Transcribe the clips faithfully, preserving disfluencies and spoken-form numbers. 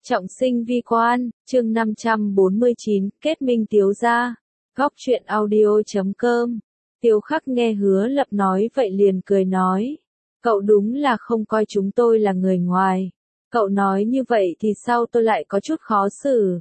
Trọng sinh vi quan, chương năm trăm bốn mươi chín, kết minh Tiếu gia. Góc truyện audio chấm com. Tiêu Khắc nghe Hứa Lập nói vậy liền cười nói. Cậu đúng là không coi chúng tôi là người ngoài. Cậu nói như vậy thì sao tôi lại có chút khó xử.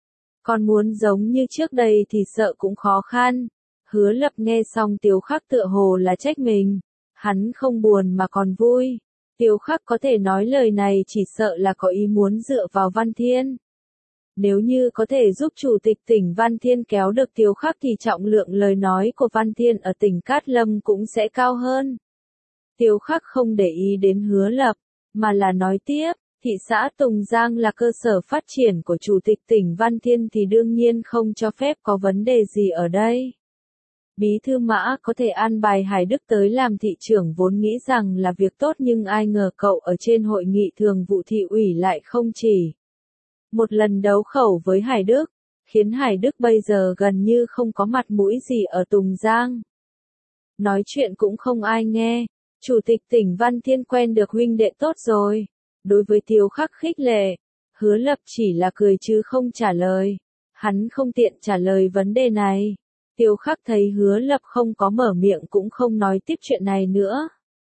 Còn muốn giống như trước đây thì sợ cũng khó khăn. Hứa Lập nghe xong Tiêu Khắc tựa hồ là trách mình. Hắn không buồn mà còn vui. Tiêu Khắc có thể nói lời này chỉ sợ là có ý muốn dựa vào Văn Thiên. Nếu như có thể giúp chủ tịch tỉnh Văn Thiên kéo được Tiêu Khắc thì trọng lượng lời nói của Văn Thiên ở tỉnh Cát Lâm cũng sẽ cao hơn. Tiêu Khắc không để ý đến Hứa Lập, mà là nói tiếp, thị xã Tùng Giang là cơ sở phát triển của chủ tịch tỉnh Văn Thiên thì đương nhiên không cho phép có vấn đề gì ở đây. Bí thư Mã có thể an bài Hải Đức tới làm thị trưởng vốn nghĩ rằng là việc tốt nhưng ai ngờ cậu ở trên hội nghị thường vụ thị ủy lại không chỉ một lần đấu khẩu với Hải Đức, khiến Hải Đức bây giờ gần như không có mặt mũi gì ở Tùng Giang. Nói chuyện cũng không ai nghe, chủ tịch tỉnh Văn Thiên quen được huynh đệ tốt rồi. Đối với Tiêu Khắc khích lệ, Hứa Lập chỉ là cười chứ không trả lời, hắn không tiện trả lời vấn đề này. Tiêu Khắc thấy Hứa Lập không có mở miệng cũng không nói tiếp chuyện này nữa.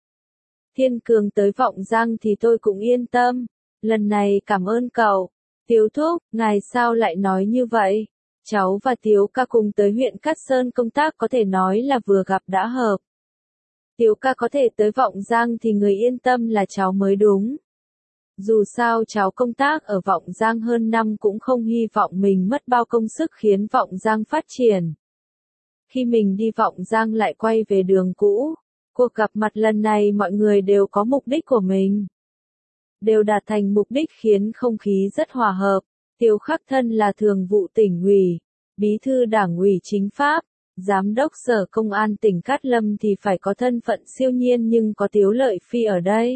Thiên Cường tới Vọng Giang thì tôi cũng yên tâm. Lần này cảm ơn cậu. Tiêu thúc, ngài sao lại nói như vậy? Cháu và Tiếu ca cùng tới huyện Cát Sơn công tác có thể nói là vừa gặp đã hợp. Tiếu ca có thể tới Vọng Giang thì người yên tâm là cháu mới đúng. Dù sao cháu công tác ở Vọng Giang hơn năm cũng không hy vọng mình mất bao công sức khiến Vọng Giang phát triển. Khi mình đi Vọng Giang lại quay về đường cũ, cuộc gặp mặt lần này mọi người đều có mục đích của mình. Đều đạt thành mục đích khiến không khí rất hòa hợp. Tiêu Khắc thân là thường vụ tỉnh ủy, bí thư đảng ủy chính pháp, giám đốc sở công an tỉnh Cát Lâm thì phải có thân phận siêu nhiên nhưng có Tiếu Lợi Phi ở đây.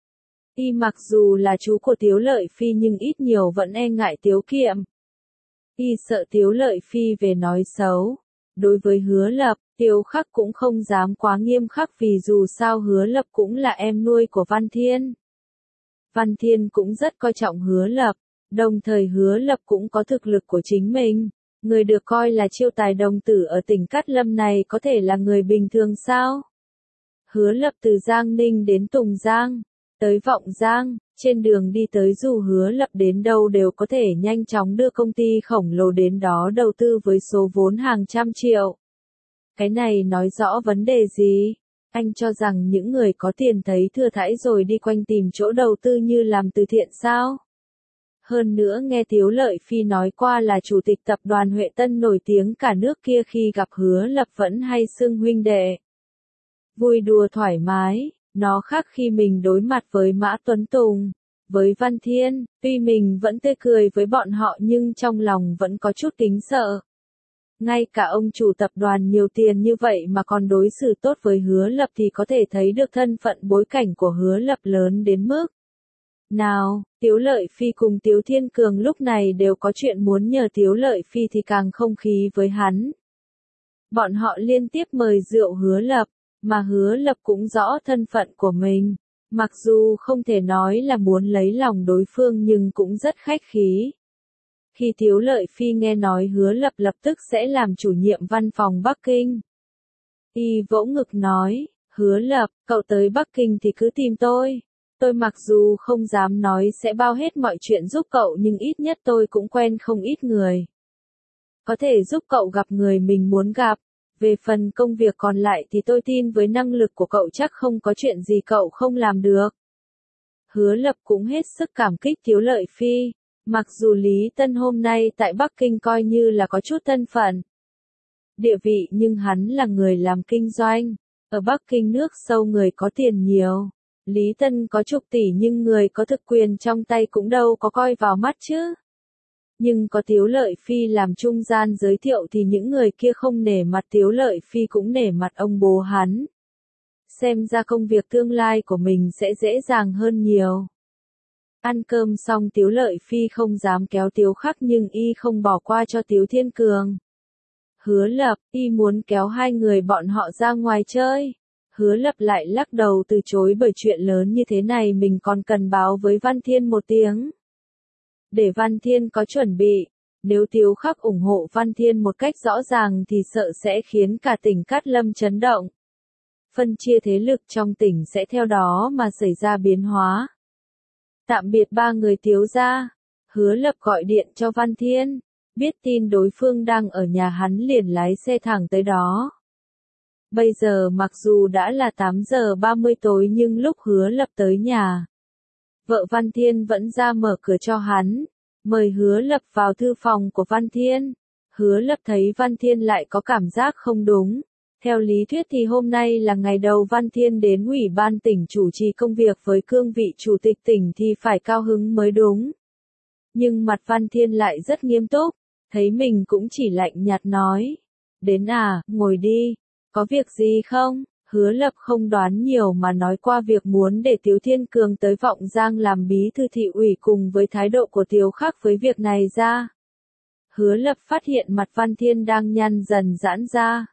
Y mặc dù là chú của Tiếu Lợi Phi nhưng ít nhiều vẫn e ngại Tiếu Kiệm. Y sợ Tiếu Lợi Phi về nói xấu. Đối với Hứa Lập, Tiêu Khắc cũng không dám quá nghiêm khắc vì dù sao Hứa Lập cũng là em nuôi của Văn Thiên. Văn Thiên cũng rất coi trọng Hứa Lập, đồng thời Hứa Lập cũng có thực lực của chính mình. Người được coi là chiêu tài đồng tử ở tỉnh Cát Lâm này có thể là người bình thường sao? Hứa Lập từ Giang Ninh đến Tùng Giang, tới Vọng Giang, trên đường đi tới dù Hứa Lập đến đâu đều có thể nhanh chóng đưa công ty khổng lồ đến đó đầu tư với số vốn hàng trăm triệu. Cái này nói rõ vấn đề gì? Anh cho rằng những người có tiền thấy thừa thãi rồi đi quanh tìm chỗ đầu tư như làm từ thiện sao? Hơn nữa nghe Tiếu Lợi Phi nói qua là chủ tịch tập đoàn Huệ Tân nổi tiếng cả nước kia khi gặp Hứa Lập vẫn hay xưng huynh đệ. Vui đùa thoải mái, nó khác khi mình đối mặt với Mã Tuấn Tùng, với Văn Thiên, tuy mình vẫn tươi cười với bọn họ nhưng trong lòng vẫn có chút kính sợ. Ngay cả ông chủ tập đoàn nhiều tiền như vậy mà còn đối xử tốt với Hứa Lập thì có thể thấy được thân phận bối cảnh của Hứa Lập lớn đến mức. Nào, Tiếu Lợi Phi cùng Tiếu Thiên Cường lúc này đều có chuyện muốn nhờ Tiếu Lợi Phi thì càng không khí với hắn. Bọn họ liên tiếp mời rượu Hứa Lập, mà Hứa Lập cũng rõ thân phận của mình. Mặc dù không thể nói là muốn lấy lòng đối phương nhưng cũng rất khách khí. Khi Tiếu Lợi Phi nghe nói Hứa Lập lập tức sẽ làm chủ nhiệm văn phòng Bắc Kinh. Y vỗ ngực nói, Hứa Lập, cậu tới Bắc Kinh thì cứ tìm tôi. Tôi mặc dù không dám nói sẽ bao hết mọi chuyện giúp cậu nhưng ít nhất tôi cũng quen không ít người. Có thể giúp cậu gặp người mình muốn gặp. Về phần công việc còn lại thì tôi tin với năng lực của cậu chắc không có chuyện gì cậu không làm được. Hứa Lập cũng hết sức cảm kích Tiếu Lợi Phi. Mặc dù Lý Tân hôm nay tại Bắc Kinh coi như là có chút thân phận, địa vị nhưng hắn là người làm kinh doanh. Ở Bắc Kinh nước sâu người có tiền nhiều. Lý Tân có chục tỷ nhưng người có thực quyền trong tay cũng đâu có coi vào mắt chứ. Nhưng có Tiếu Lợi Phi làm trung gian giới thiệu thì những người kia không nể mặt Tiếu Lợi Phi cũng nể mặt ông bố hắn. Xem ra công việc tương lai của mình sẽ dễ dàng hơn nhiều. Ăn cơm xong Tiếu Lợi Phi không dám kéo Tiếu Khắc nhưng y không bỏ qua cho Tiếu Thiên Cường. Hứa Lập, y muốn kéo hai người bọn họ ra ngoài chơi. Hứa Lập lại lắc đầu từ chối bởi chuyện lớn như thế này mình còn cần báo với Văn Thiên một tiếng. để Văn Thiên có chuẩn bị. Nếu Tiếu Khắc ủng hộ Văn Thiên một cách rõ ràng thì sợ sẽ khiến cả tỉnh Cát Lâm chấn động. Phân chia thế lực trong tỉnh sẽ theo đó mà xảy ra biến hóa. Tạm biệt ba người Tiếu gia, Hứa Lập gọi điện cho Văn Thiên, biết tin đối phương đang ở nhà hắn liền lái xe thẳng tới đó. Bây giờ mặc dù đã là tám giờ ba mươi tối nhưng lúc Hứa Lập tới nhà, vợ Văn Thiên vẫn ra mở cửa cho hắn, mời Hứa Lập vào thư phòng của Văn Thiên. Hứa Lập thấy Văn Thiên lại có cảm giác không đúng. Theo lý thuyết thì hôm nay là ngày đầu Văn Thiên đến ủy ban tỉnh chủ trì công việc với cương vị chủ tịch tỉnh thì phải cao hứng mới đúng. Nhưng mặt Văn Thiên lại rất nghiêm túc, thấy mình cũng chỉ lạnh nhạt nói. Đến à, ngồi đi, có việc gì không? Hứa Lập không đoán nhiều mà nói qua việc muốn để Tiếu Thiên Cường tới Vọng Giang làm bí thư thị ủy cùng với thái độ của Tiếu Khắc với việc này ra. Hứa Lập phát hiện mặt Văn Thiên đang nhăn dần giãn ra.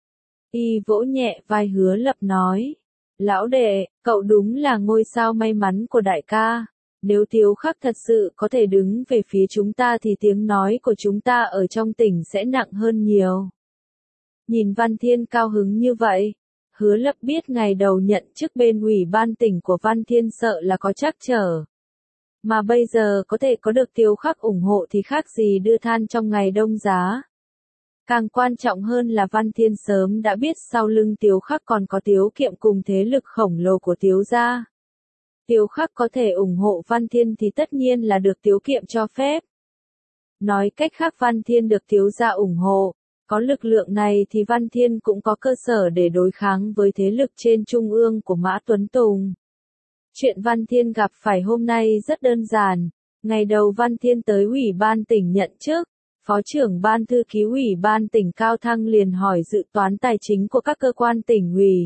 Y vỗ nhẹ vai Hứa Lập nói. Lão đệ, cậu đúng là ngôi sao may mắn của đại ca. Nếu Tiếu Khắc thật sự có thể đứng về phía chúng ta thì tiếng nói của chúng ta ở trong tỉnh sẽ nặng hơn nhiều. Nhìn Văn Thiên cao hứng như vậy, Hứa Lập biết ngày đầu nhận chức bên ủy ban tỉnh của Văn Thiên sợ là có trắc trở. Mà bây giờ có thể có được Tiếu Khắc ủng hộ thì khác gì đưa than trong ngày đông giá. Càng quan trọng hơn là Văn Thiên sớm đã biết sau lưng Tiếu Khắc còn có Tiếu Kiệm cùng thế lực khổng lồ của Tiếu gia. Tiếu Khắc có thể ủng hộ Văn Thiên thì tất nhiên là được Tiếu Kiệm cho phép. Nói cách khác Văn Thiên được Tiếu gia ủng hộ, có lực lượng này thì Văn Thiên cũng có cơ sở để đối kháng với thế lực trên trung ương của Mã Tuấn Tùng. Chuyện Văn Thiên gặp phải hôm nay rất đơn giản. Ngày đầu Văn Thiên tới ủy ban tỉnh nhận chức, Phó trưởng ban thư ký ủy ban tỉnh Cao Thăng liền hỏi dự toán tài chính của các cơ quan tỉnh ủy.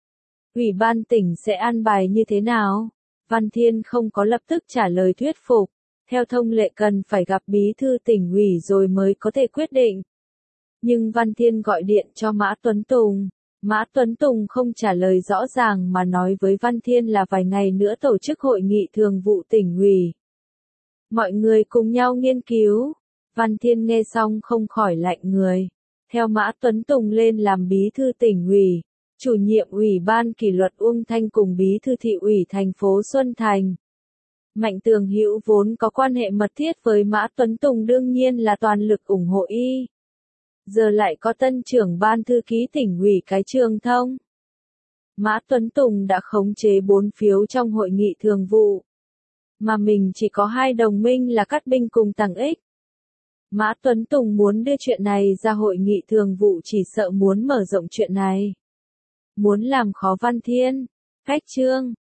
Ủy ban tỉnh sẽ an bài như thế nào? Văn Thiên không có lập tức trả lời thuyết phục. Theo thông lệ cần phải gặp bí thư tỉnh ủy rồi mới có thể quyết định. Nhưng Văn Thiên gọi điện cho Mã Tuấn Tùng. Mã Tuấn Tùng không trả lời rõ ràng mà nói với Văn Thiên là vài ngày nữa tổ chức hội nghị thường vụ tỉnh ủy. Mọi người cùng nhau nghiên cứu. Văn Thiên nghe xong không khỏi lạnh người. Theo Mã Tuấn Tùng lên làm bí thư tỉnh ủy, chủ nhiệm ủy ban kỷ luật Uông Thanh cùng bí thư thị ủy thành phố Xuân Thành. Mạnh Tường Hữu vốn có quan hệ mật thiết với Mã Tuấn Tùng đương nhiên là toàn lực ủng hộ y. Giờ lại có tân trưởng ban thư ký tỉnh ủy cái Trường Thông. Mã Tuấn Tùng đã khống chế bốn phiếu trong hội nghị thường vụ. Mà mình chỉ có hai đồng minh là Cát Binh cùng Tằng Ích. Mã Tuấn Tùng muốn đưa chuyện này ra hội nghị thường vụ chỉ sợ muốn mở rộng chuyện này. Muốn làm khó Văn Thiên. Cách chương